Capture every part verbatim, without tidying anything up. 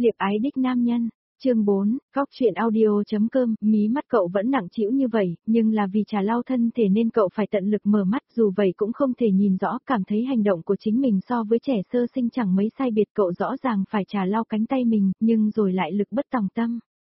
Liệp ái đích nam nhân, chương bốn, Cóc truyện audio.com, mí mắt cậu vẫn nặng trĩu như vậy, nhưng là vì trà lau thân thể nên cậu phải tận lực mở mắt, dù vậy cũng không thể nhìn rõ, cảm thấy hành động của chính mình so với trẻ sơ sinh chẳng mấy sai biệt, cậu rõ ràng phải trà lau cánh tay mình, nhưng rồi lại lực bất tòng tâm.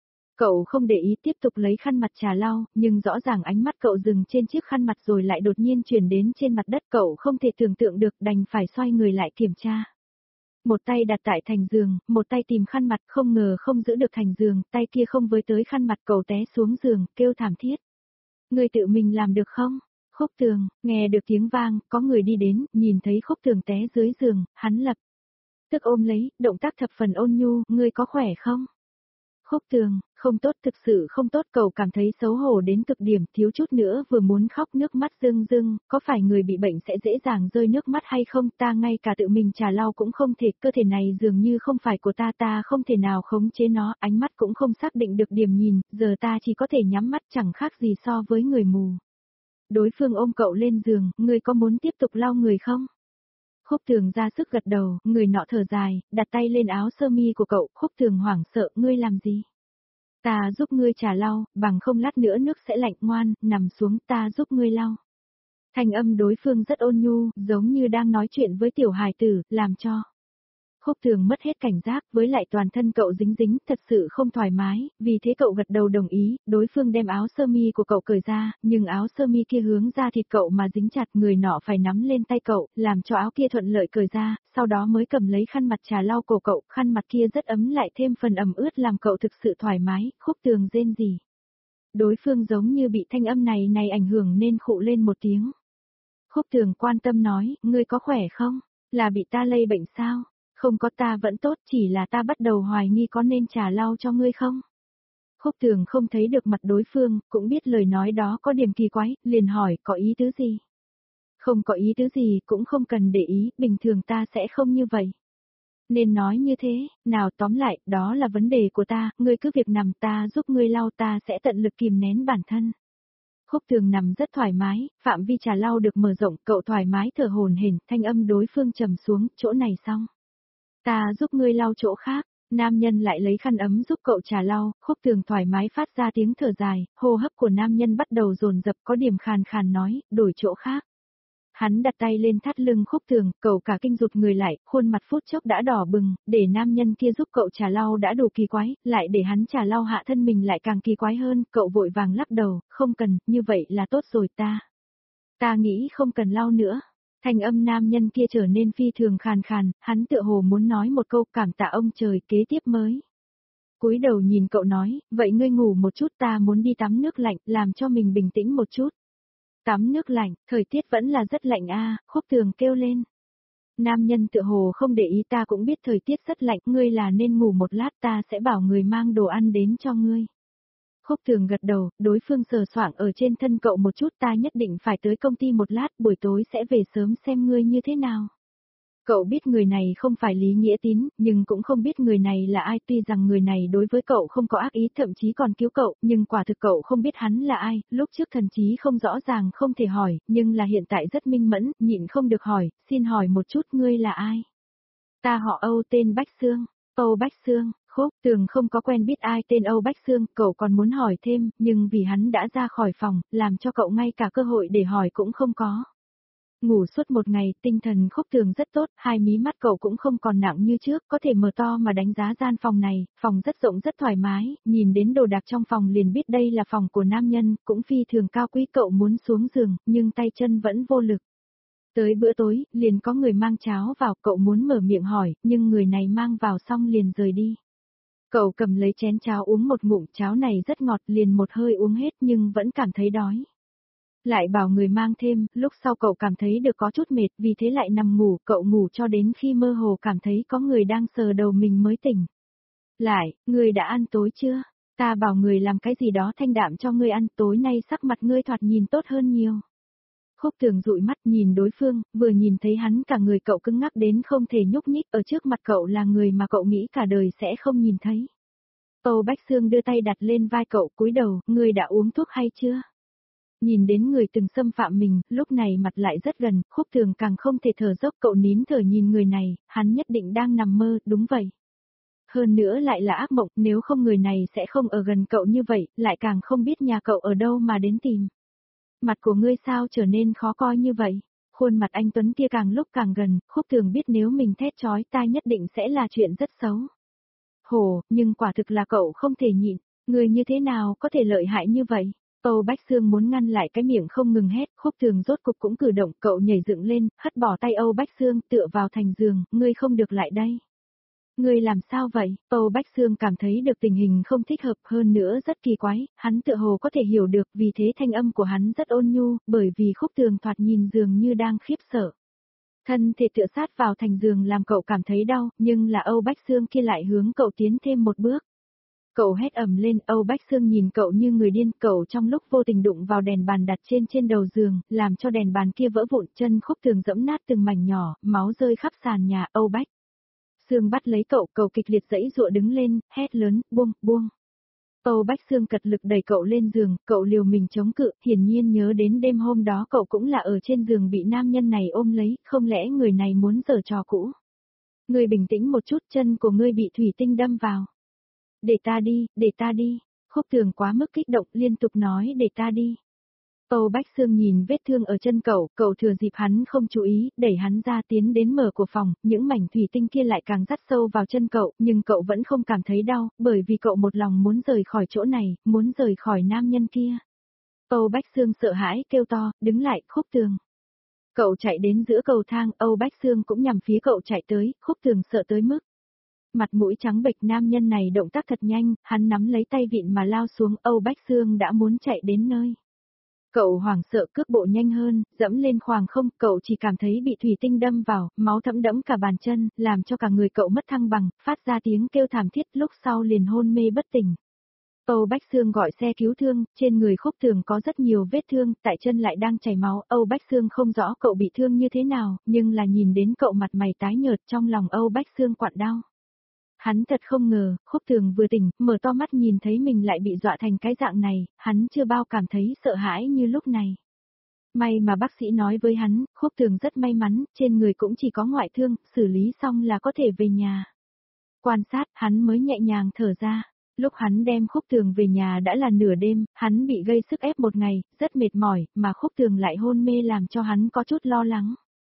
Cậu không để ý tiếp tục lấy khăn mặt trà lau, nhưng rõ ràng ánh mắt cậu dừng trên chiếc khăn mặt rồi lại đột nhiên chuyển đến trên mặt đất, cậu không thể tưởng tượng được, đành phải xoay người lại kiểm tra. Một tay đặt tại thành giường, một tay tìm khăn mặt, không ngờ không giữ được thành giường, tay kia không với tới khăn mặt, cậu té xuống giường, kêu thảm thiết. Người tự mình làm được không? Khúc Tường, nghe được tiếng vang, có người đi đến, nhìn thấy Khúc Tường té dưới giường, hắn lập tức ôm lấy, động tác thập phần ôn nhu, ngươi có khỏe không? Khúc Tường, không tốt, thực sự không tốt, cậu cảm thấy xấu hổ đến cực điểm, thiếu chút nữa vừa muốn khóc, nước mắt rưng rưng, có phải người bị bệnh sẽ dễ dàng rơi nước mắt hay không, ta ngay cả tự mình trà lau cũng không thể, cơ thể này dường như không phải của ta, ta không thể nào khống chế nó, ánh mắt cũng không xác định được điểm nhìn, giờ ta chỉ có thể nhắm mắt, chẳng khác gì so với người mù. Đối phương ôm cậu lên giường, ngươi có muốn tiếp tục lau người không? Khúc Tường ra sức gật đầu, người nọ thở dài, đặt tay lên áo sơ mi của cậu, Khúc Tường hoảng sợ, ngươi làm gì? Ta giúp ngươi trà lau, bằng không lát nữa nước sẽ lạnh, ngoan, nằm xuống, ta giúp ngươi lau. Thanh âm đối phương rất ôn nhu, giống như đang nói chuyện với tiểu hài tử, làm cho Khúc Tường mất hết cảnh giác, với lại toàn thân cậu dính dính, thật sự không thoải mái, vì thế cậu gật đầu đồng ý, đối phương đem áo sơ mi của cậu cởi ra, nhưng áo sơ mi kia hướng ra thịt cậu mà dính chặt, người nọ phải nắm lên tay cậu, làm cho áo kia thuận lợi cởi ra, sau đó mới cầm lấy khăn mặt trà lau cổ cậu, khăn mặt kia rất ấm lại thêm phần ẩm ướt làm cậu thực sự thoải mái, Khúc Tường rên rỉ. Đối phương giống như bị thanh âm này này ảnh hưởng nên khụ lên một tiếng. Khúc Tường quan tâm nói, ngươi có khỏe không? Là bị ta lây bệnh sao? Không có, ta vẫn tốt, chỉ là ta bắt đầu hoài nghi có nên trà lau cho ngươi không? Khúc Tường không thấy được mặt đối phương, cũng biết lời nói đó có điểm kỳ quái, liền hỏi, có ý tứ gì? Không có ý tứ gì, cũng không cần để ý, bình thường ta sẽ không như vậy. Nên nói như thế, nào tóm lại, đó là vấn đề của ta, ngươi cứ việc nằm, ta giúp ngươi lau, ta sẽ tận lực kìm nén bản thân. Khúc Tường nằm rất thoải mái, phạm vi trà lau được mở rộng, cậu thoải mái thở hổn hển, thanh âm đối phương trầm xuống, chỗ này xong. Ta giúp ngươi lau chỗ khác, nam nhân lại lấy khăn ấm giúp cậu trà lau, Khúc Tường thoải mái phát ra tiếng thở dài, hô hấp của nam nhân bắt đầu dồn dập, có điểm khàn khàn nói, đổi chỗ khác. Hắn đặt tay lên thắt lưng Khúc Tường, cậu cả kinh rụt người lại, khuôn mặt phút chốc đã đỏ bừng, để nam nhân kia giúp cậu trà lau đã đủ kỳ quái, lại để hắn trà lau hạ thân mình lại càng kỳ quái hơn, cậu vội vàng lắc đầu, không cần, như vậy là tốt rồi ta. Ta nghĩ không cần lau nữa. Thanh âm nam nhân kia trở nên phi thường khàn khàn, hắn tựa hồ muốn nói một câu cảm tạ ông trời, kế tiếp mới. Cúi đầu nhìn cậu nói, vậy ngươi ngủ một chút, ta muốn đi tắm nước lạnh, làm cho mình bình tĩnh một chút. Tắm nước lạnh, thời tiết vẫn là rất lạnh a, Khúc Tường kêu lên. Nam nhân tựa hồ không để ý, ta cũng biết thời tiết rất lạnh, ngươi là nên ngủ một lát, ta sẽ bảo người mang đồ ăn đến cho ngươi. Khúc Tường gật đầu, đối phương sờ soạng ở trên thân cậu một chút, ta nhất định phải tới công ty một lát, buổi tối sẽ về sớm xem ngươi như thế nào. Cậu biết người này không phải Lý Nghĩa Tín, nhưng cũng không biết người này là ai, tuy rằng người này đối với cậu không có ác ý, thậm chí còn cứu cậu, nhưng quả thực cậu không biết hắn là ai, lúc trước thần chí không rõ ràng không thể hỏi, nhưng là hiện tại rất minh mẫn, nhịn không được hỏi, xin hỏi một chút ngươi là ai? Ta họ Âu, tên Bách Xương. Âu Bách Xương. Khúc Tường không có quen biết ai tên Âu Bách Xương, cậu còn muốn hỏi thêm, nhưng vì hắn đã ra khỏi phòng, làm cho cậu ngay cả cơ hội để hỏi cũng không có. Ngủ suốt một ngày, tinh thần Khúc Tường rất tốt, hai mí mắt cậu cũng không còn nặng như trước, có thể mở to mà đánh giá gian phòng này, phòng rất rộng rất thoải mái, nhìn đến đồ đạc trong phòng liền biết đây là phòng của nam nhân, cũng phi thường cao quý, cậu muốn xuống giường, nhưng tay chân vẫn vô lực. Tới bữa tối, liền có người mang cháo vào, cậu muốn mở miệng hỏi, nhưng người này mang vào xong liền rời đi. Cậu cầm lấy chén cháo uống một ngụm, cháo này rất ngọt, liền một hơi uống hết nhưng vẫn cảm thấy đói. Lại bảo người mang thêm, lúc sau cậu cảm thấy được có chút mệt, vì thế lại nằm ngủ, cậu ngủ cho đến khi mơ hồ cảm thấy có người đang sờ đầu mình mới tỉnh. Lại, người đã ăn tối chưa? Ta bảo người làm cái gì đó thanh đạm cho ngươi ăn, tối nay sắc mặt ngươi thoạt nhìn tốt hơn nhiều. Khúc Tường dụi mắt nhìn đối phương, vừa nhìn thấy hắn cả người cậu cứng ngắc đến không thể nhúc nhích, ở trước mặt cậu là người mà cậu nghĩ cả đời sẽ không nhìn thấy. Âu Bách Xương đưa tay đặt lên vai cậu, cúi đầu, ngươi đã uống thuốc hay chưa? Nhìn đến người từng xâm phạm mình, lúc này mặt lại rất gần, Khúc Tường càng không thể thở dốc, cậu nín thở nhìn người này, hắn nhất định đang nằm mơ, đúng vậy. hơn nữa lại là ác mộng, nếu không người này sẽ không ở gần cậu như vậy, lại càng không biết nhà cậu ở đâu mà đến tìm. Mặt của ngươi sao trở nên khó coi như vậy? Khuôn mặt anh Tuấn kia càng lúc càng gần, Khúc Thường biết nếu mình thét chói tai nhất định sẽ là chuyện rất xấu. Hồ, nhưng quả thực là cậu không thể nhịn, người như thế nào có thể lợi hại như vậy? Âu Bách Xương muốn ngăn lại cái miệng không ngừng hét, Khúc Thường rốt cục cũng cử động, cậu nhảy dựng lên, hất bỏ tay Âu Bách Xương, tựa vào thành giường, ngươi không được lại đây. Ngươi làm sao vậy? Âu Bách Xương cảm thấy được tình hình không thích hợp, hơn nữa rất kỳ quái, hắn tựa hồ có thể hiểu được, vì thế thanh âm của hắn rất ôn nhu, bởi vì Khúc Thường thoạt nhìn dường như đang khiếp sợ. Thân thể tựa sát vào thành giường làm cậu cảm thấy đau, nhưng là Âu Bách Xương kia lại hướng cậu tiến thêm một bước. Cậu hét ầm lên, Âu Bách Xương nhìn cậu như người điên, cậu trong lúc vô tình đụng vào đèn bàn đặt trên trên đầu giường, làm cho đèn bàn kia vỡ vụn, chân Khúc Thường dẫm nát từng mảnh nhỏ, máu rơi khắp sàn nhà. Âu Bách Xương bắt lấy cậu, cậu kịch liệt giãy giụa đứng lên, hét lớn, buông, buông. Âu Bách Xương cật lực đẩy cậu lên giường, cậu liều mình chống cự, hiển nhiên nhớ đến đêm hôm đó cậu cũng là ở trên giường bị nam nhân này ôm lấy, không lẽ người này muốn giở trò cũ. Ngươi bình tĩnh một chút, chân của ngươi bị thủy tinh đâm vào. Để ta đi, để ta đi. Khúc Thường quá mức kích động liên tục nói để ta đi. Âu Bách Xương nhìn vết thương ở chân cậu, cậu thừa dịp hắn không chú ý, đẩy hắn ra tiến đến mở của phòng, những mảnh thủy tinh kia lại càng dắt sâu vào chân cậu, nhưng cậu vẫn không cảm thấy đau, bởi vì cậu một lòng muốn rời khỏi chỗ này, muốn rời khỏi nam nhân kia. Âu Bách Xương sợ hãi kêu to, đứng lại, Khúc Thường. Cậu chạy đến giữa cầu thang, Âu Bách Xương cũng nhằm phía cậu chạy tới, Khúc Thường sợ tới mức. Mặt mũi trắng bệch, nam nhân này động tác thật nhanh, hắn nắm lấy tay vịn mà lao xuống, Âu Bách Xương đã muốn chạy đến nơi. Cậu hoảng sợ cước bộ nhanh hơn, dẫm lên khoảng không, cậu chỉ cảm thấy bị thủy tinh đâm vào, máu thấm đẫm cả bàn chân, làm cho cả người cậu mất thăng bằng, phát ra tiếng kêu thảm thiết, lúc sau liền hôn mê bất tỉnh. Âu Bách Xương gọi xe cứu thương, trên người Khúc Thường có rất nhiều vết thương, tại chân lại đang chảy máu, Âu Bách Xương không rõ cậu bị thương như thế nào, nhưng là nhìn đến cậu mặt mày tái nhợt, trong lòng Âu Bách Xương quặn đau. Hắn thật không ngờ, Khúc Thường vừa tỉnh, mở to mắt nhìn thấy mình lại bị dọa thành cái dạng này, hắn chưa bao cảm thấy sợ hãi như lúc này. May mà bác sĩ nói với hắn, Khúc Thường rất may mắn, trên người cũng chỉ có ngoại thương, xử lý xong là có thể về nhà. Quan sát, hắn mới nhẹ nhàng thở ra. Lúc hắn đem Khúc Thường về nhà đã là nửa đêm, hắn bị gây sức ép một ngày, rất mệt mỏi, mà Khúc Thường lại hôn mê làm cho hắn có chút lo lắng.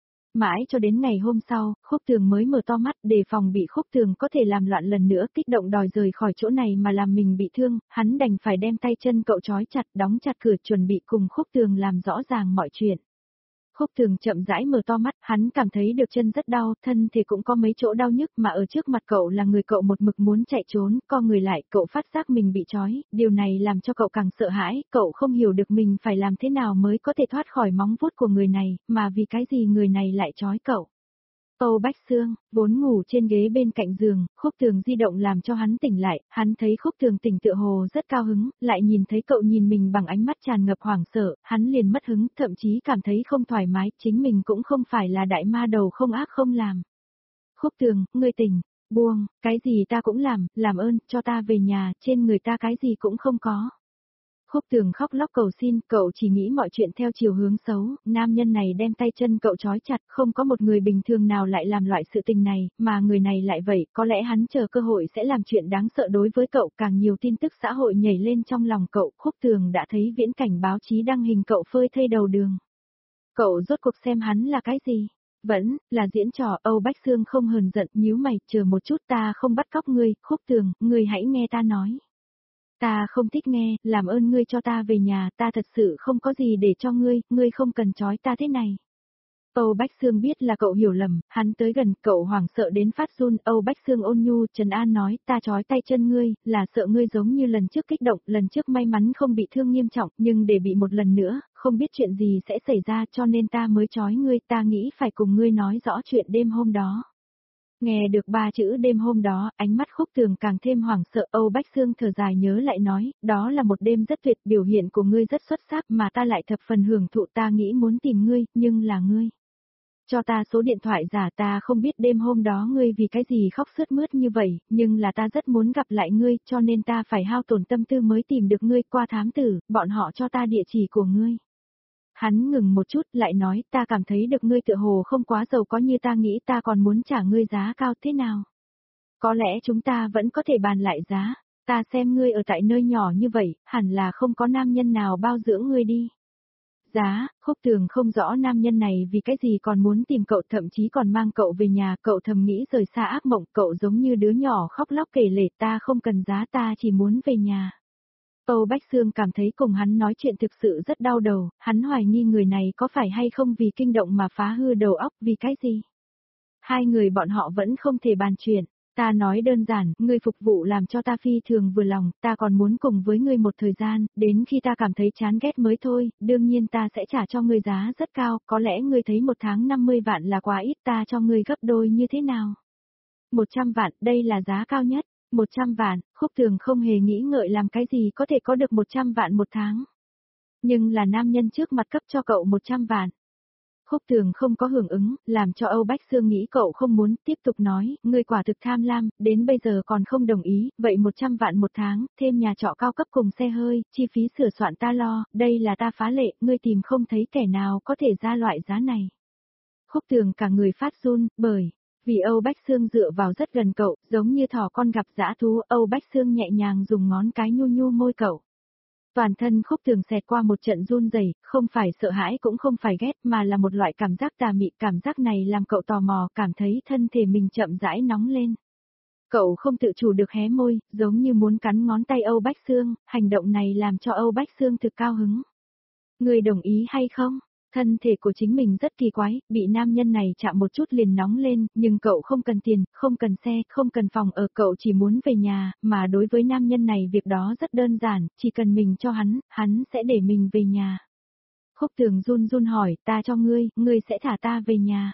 Mãi cho đến ngày hôm sau, Khúc Thường mới mở to mắt, đề phòng bị Khúc Thường có thể làm loạn lần nữa, kích động đòi rời khỏi chỗ này mà làm mình bị thương, hắn đành phải đem tay chân cậu trói chặt, đóng chặt cửa, chuẩn bị cùng Khúc Thường làm rõ ràng mọi chuyện. Khúc Thường chậm rãi mở to mắt, hắn cảm thấy được chân rất đau, thân thì cũng có mấy chỗ đau nhức, mà ở trước mặt cậu là người cậu một mực muốn chạy trốn, co người lại, cậu phát giác mình bị trói, điều này làm cho cậu càng sợ hãi, cậu không hiểu được mình phải làm thế nào mới có thể thoát khỏi móng vuốt của người này, mà vì cái gì người này lại trói cậu. Âu Bách Xương, vốn ngủ trên ghế bên cạnh giường, Khúc Thường di động làm cho hắn tỉnh lại, hắn thấy Khúc Thường tỉnh tựa hồ rất cao hứng, lại nhìn thấy cậu nhìn mình bằng ánh mắt tràn ngập hoảng sợ, hắn liền mất hứng, thậm chí cảm thấy không thoải mái, chính mình cũng không phải là đại ma đầu không ác không làm. Khúc Thường, ngươi tỉnh, buông, cái gì ta cũng làm, làm ơn, cho ta về nhà, trên người ta cái gì cũng không có. Khúc Thường khóc lóc cầu xin, cậu chỉ nghĩ mọi chuyện theo chiều hướng xấu, nam nhân này đem tay chân cậu trói chặt, không có một người bình thường nào lại làm loại sự tình này, mà người này lại vậy, có lẽ hắn chờ cơ hội sẽ làm chuyện đáng sợ đối với cậu, càng nhiều tin tức xã hội nhảy lên trong lòng cậu, Khúc Thường đã thấy viễn cảnh báo chí đăng hình cậu phơi thây đầu đường. Cậu rốt cuộc xem hắn là cái gì? Vẫn, là diễn trò. Âu Bách Xương không hờn giận, nhíu mày, chờ một chút, ta không bắt cóc ngươi, Khúc Thường, ngươi hãy nghe ta nói. Ta không thích nghe, làm ơn ngươi cho ta về nhà, ta thật sự không có gì để cho ngươi, ngươi không cần trói ta thế này. Âu Bách Xương biết là cậu hiểu lầm, hắn tới gần, cậu hoảng sợ đến phát run, Âu Bách Xương ôn nhu, trấn an nói, ta trói tay chân ngươi, là sợ ngươi giống như lần trước kích động, lần trước may mắn không bị thương nghiêm trọng, nhưng để bị một lần nữa, không biết chuyện gì sẽ xảy ra cho nên ta mới trói ngươi, ta nghĩ phải cùng ngươi nói rõ chuyện đêm hôm đó. Nghe được ba chữ đêm hôm đó, ánh mắt Khúc Thường càng thêm hoảng sợ, Âu Bách Xương thở dài nhớ lại nói, đó là một đêm rất tuyệt, biểu hiện của ngươi rất xuất sắc mà ta lại thập phần hưởng thụ, ta nghĩ muốn tìm ngươi, nhưng là ngươi. Cho ta số điện thoại giả, ta không biết đêm hôm đó ngươi vì cái gì khóc sướt mướt như vậy, nhưng là ta rất muốn gặp lại ngươi, cho nên ta phải hao tổn tâm tư mới tìm được ngươi qua thám tử, bọn họ cho ta địa chỉ của ngươi. Hắn ngừng một chút lại nói, ta cảm thấy được ngươi tựa hồ không quá giàu có như ta nghĩ, ta còn muốn trả ngươi giá cao thế nào. Có lẽ chúng ta vẫn có thể bàn lại giá, ta xem ngươi ở tại nơi nhỏ như vậy, hẳn là không có nam nhân nào bao dưỡng ngươi đi. Giá, Khúc Tường không rõ nam nhân này vì cái gì còn muốn tìm cậu, thậm chí còn mang cậu về nhà, cậu thầm nghĩ rời xa ác mộng, cậu giống như đứa nhỏ khóc lóc kể lể, ta không cần giá, ta chỉ muốn về nhà. Âu Bách Xương cảm thấy cùng hắn nói chuyện thực sự rất đau đầu, hắn hoài nghi người này có phải hay không vì kinh động mà phá hư đầu óc, vì cái gì? Hai người bọn họ vẫn không thể bàn chuyện. Ta nói đơn giản, ngươi phục vụ làm cho ta phi thường vừa lòng, ta còn muốn cùng với ngươi một thời gian, đến khi ta cảm thấy chán ghét mới thôi, đương nhiên ta sẽ trả cho ngươi giá rất cao, có lẽ ngươi thấy một tháng năm mươi vạn là quá ít, ta cho ngươi gấp đôi như thế nào? một trăm vạn, đây là giá cao nhất, một trăm vạn, Khúc Tường không hề nghĩ ngợi làm cái gì có thể có được một trăm vạn một tháng. Nhưng là nam nhân trước mặt cấp cho cậu một trăm vạn. Khúc Tường không có hưởng ứng, làm cho Âu Bách Xương nghĩ cậu không muốn, tiếp tục nói, ngươi quả thực tham lam, đến bây giờ còn không đồng ý, vậy một trăm vạn một tháng, thêm nhà trọ cao cấp cùng xe hơi, chi phí sửa soạn ta lo, đây là ta phá lệ, ngươi tìm không thấy kẻ nào có thể ra loại giá này. Khúc Tường cả người phát run, bởi vì Âu Bách Xương dựa vào rất gần cậu, giống như thỏ con gặp dã thú, Âu Bách Xương nhẹ nhàng dùng ngón cái nhu nhu môi cậu. Toàn thân Khúc Tường xẹt qua một trận run rẩy, không phải sợ hãi cũng không phải ghét mà là một loại cảm giác tà mị, cảm giác này làm cậu tò mò, cảm thấy thân thể mình chậm rãi nóng lên. Cậu không tự chủ được hé môi, giống như muốn cắn ngón tay Âu Bách Xương, hành động này làm cho Âu Bách Xương thực cao hứng. Người đồng ý hay không? Thân thể của chính mình rất kỳ quái, bị nam nhân này chạm một chút liền nóng lên, nhưng cậu không cần tiền, không cần xe, không cần phòng ở, cậu chỉ muốn về nhà, mà đối với nam nhân này việc đó rất đơn giản, chỉ cần mình cho hắn, hắn sẽ để mình về nhà. Khúc Tường run run hỏi, ta cho ngươi, ngươi sẽ thả ta về nhà.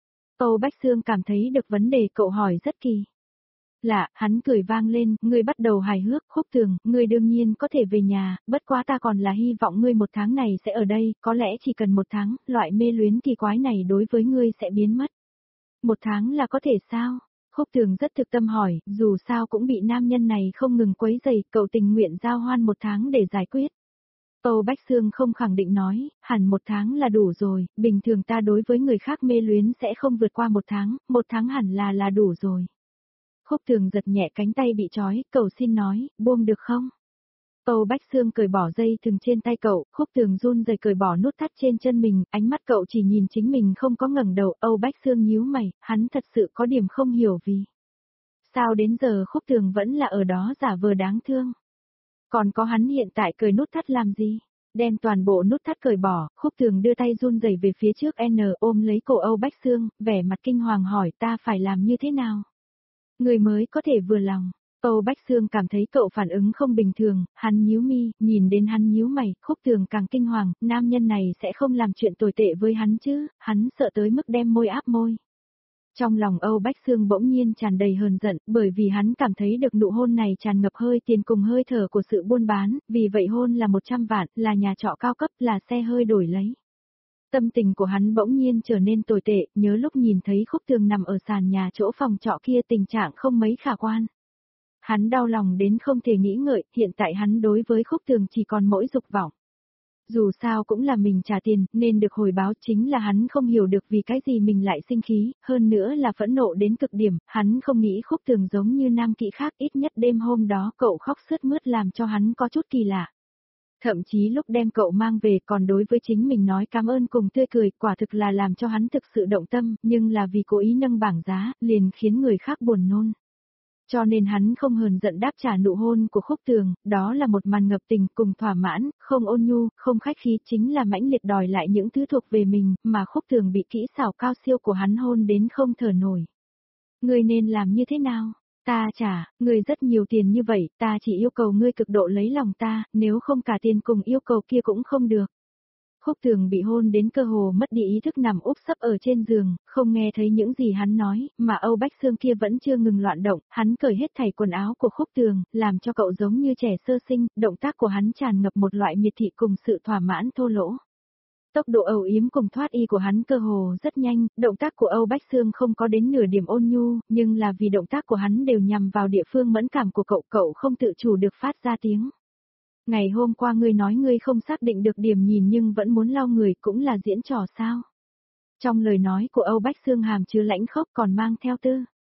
Âu Bách Xương cảm thấy được vấn đề cậu hỏi rất kỳ. Lạ, hắn cười vang lên, ngươi bắt đầu hài hước, Khúc Tường, ngươi đương nhiên có thể về nhà, bất quá ta còn là hy vọng ngươi một tháng này sẽ ở đây, có lẽ chỉ cần một tháng, loại mê luyến kỳ quái này đối với ngươi sẽ biến mất. Một tháng là có thể sao? Khúc Tường rất thực tâm hỏi, dù sao cũng bị nam nhân này không ngừng quấy rầy, cậu tình nguyện giao hoan một tháng để giải quyết. Âu Bách Xương không khẳng định nói, hẳn một tháng là đủ rồi, bình thường ta đối với người khác mê luyến sẽ không vượt qua một tháng, một tháng hẳn là là đủ rồi. Khúc Tường giật nhẹ cánh tay bị trói, cầu xin nói, buông được không? Âu Bách Xương cởi bỏ dây thừng trên tay cậu, Khúc Tường run rẩy cởi bỏ nút thắt trên chân mình, ánh mắt cậu chỉ nhìn chính mình không có ngẩng đầu, Âu Bách Xương nhíu mày, hắn thật sự có điểm không hiểu vì. Sao đến giờ Khúc Tường vẫn là ở đó giả vờ đáng thương? Còn có hắn hiện tại cởi nút thắt làm gì? Đem toàn bộ nút thắt cởi bỏ, Khúc Tường đưa tay run rẩy về phía trước N ôm lấy cổ Âu Bách Xương, vẻ mặt kinh hoàng hỏi ta phải làm như thế nào? Người mới có thể vừa lòng. Âu Bách Xương cảm thấy cậu phản ứng không bình thường, hắn nhíu mi, nhìn đến hắn nhíu mày, Khúc Tường càng kinh hoàng, nam nhân này sẽ không làm chuyện tồi tệ với hắn chứ, hắn sợ tới mức đem môi áp môi. Trong lòng Âu Bách Xương bỗng nhiên tràn đầy hờn giận, bởi vì hắn cảm thấy được nụ hôn này tràn ngập hơi tiền cùng hơi thở của sự buôn bán, vì vậy hôn là một trăm vạn, là nhà trọ cao cấp, là xe hơi đổi lấy. Tâm tình của hắn bỗng nhiên trở nên tồi tệ, nhớ lúc nhìn thấy Khúc Tường nằm ở sàn nhà chỗ phòng trọ kia tình trạng không mấy khả quan. Hắn đau lòng đến không thể nghĩ ngợi, hiện tại hắn đối với Khúc Tường chỉ còn mỗi dục vọng. Dù sao cũng là mình trả tiền, nên được hồi báo, chính là hắn không hiểu được vì cái gì mình lại sinh khí, hơn nữa là phẫn nộ đến cực điểm, hắn không nghĩ Khúc Tường giống như nam kỵ khác, ít nhất đêm hôm đó cậu khóc sướt mướt làm cho hắn có chút kỳ lạ. Thậm chí lúc đem cậu mang về còn đối với chính mình nói cảm ơn cùng tươi cười, quả thực là làm cho hắn thực sự động tâm, nhưng là vì cố ý nâng bảng giá, liền khiến người khác buồn nôn. Cho nên hắn không hờn giận đáp trả nụ hôn của Khúc Tường, đó là một màn ngập tình cùng thỏa mãn, không ôn nhu, không khách khí, chính là mãnh liệt đòi lại những thứ thuộc về mình, mà Khúc Tường bị kỹ xảo cao siêu của hắn hôn đến không thở nổi. Ngươi nên làm như thế nào? Ta trả, ngươi rất nhiều tiền như vậy, ta chỉ yêu cầu ngươi cực độ lấy lòng ta, nếu không cả tiền cùng yêu cầu kia cũng không được. Khúc Tường bị hôn đến cơ hồ mất đi ý thức nằm úp sấp ở trên giường, không nghe thấy những gì hắn nói, mà Âu Bách Xương kia vẫn chưa ngừng loạn động, hắn cởi hết thảy quần áo của Khúc Tường, làm cho cậu giống như trẻ sơ sinh, động tác của hắn tràn ngập một loại miệt thị cùng sự thỏa mãn thô lỗ. Tốc độ âu yếm cùng thoát y của hắn cơ hồ rất nhanh, động tác của Âu Bách Xương không có đến nửa điểm ôn nhu, nhưng là vì động tác của hắn đều nhằm vào địa phương mẫn cảm của cậu, cậu không tự chủ được phát ra tiếng. Ngày hôm qua ngươi nói ngươi không xác định được điểm nhìn nhưng vẫn muốn lau người cũng là diễn trò sao? Trong lời nói của Âu Bách Xương hàm chứa lãnh khốc còn mang theo tư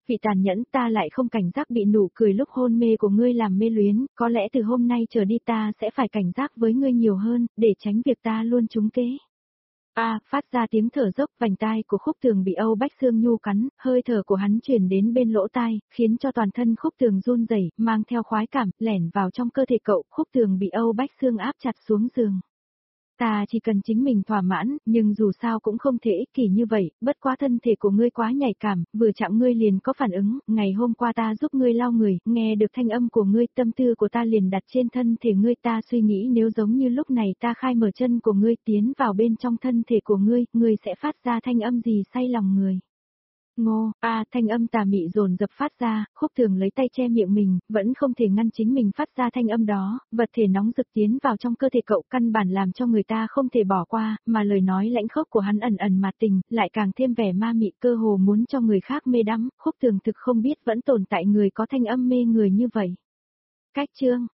Vị tàn nhẫn, ta lại không cảnh giác bị nụ cười lúc hôn mê của ngươi làm mê luyến, có lẽ từ hôm nay trở đi ta sẽ phải cảnh giác với ngươi nhiều hơn, để tránh việc ta luôn trúng kế. A, phát ra tiếng thở dốc, vành tai của Khúc Tường bị Âu Bách Xương Nhu cắn, hơi thở của hắn truyền đến bên lỗ tai, khiến cho toàn thân Khúc Tường run rẩy, mang theo khoái cảm, lẻn vào trong cơ thể cậu. Khúc Tường bị Âu Bách Xương áp chặt xuống giường. Ta chỉ cần chính mình thỏa mãn, nhưng dù sao cũng không thể ích kỷ như vậy, bất quá thân thể của ngươi quá nhạy cảm, vừa chạm ngươi liền có phản ứng, ngày hôm qua ta giúp ngươi lau người, nghe được thanh âm của ngươi, tâm tư của ta liền đặt trên thân thể ngươi, ta suy nghĩ nếu giống như lúc này ta khai mở chân của ngươi tiến vào bên trong thân thể của ngươi, ngươi sẽ phát ra thanh âm gì say lòng người. Ngô, a à, thanh âm tà mị dồn dập phát ra, Khúc Tường lấy tay che miệng mình, vẫn không thể ngăn chính mình phát ra thanh âm đó, vật thể nóng rực tiến vào trong cơ thể cậu căn bản làm cho người ta không thể bỏ qua, mà lời nói lãnh khốc của hắn ẩn ẩn mạt tình, lại càng thêm vẻ ma mị cơ hồ muốn cho người khác mê đắm, Khúc Tường thực không biết vẫn tồn tại người có thanh âm mê người như vậy. Cách chương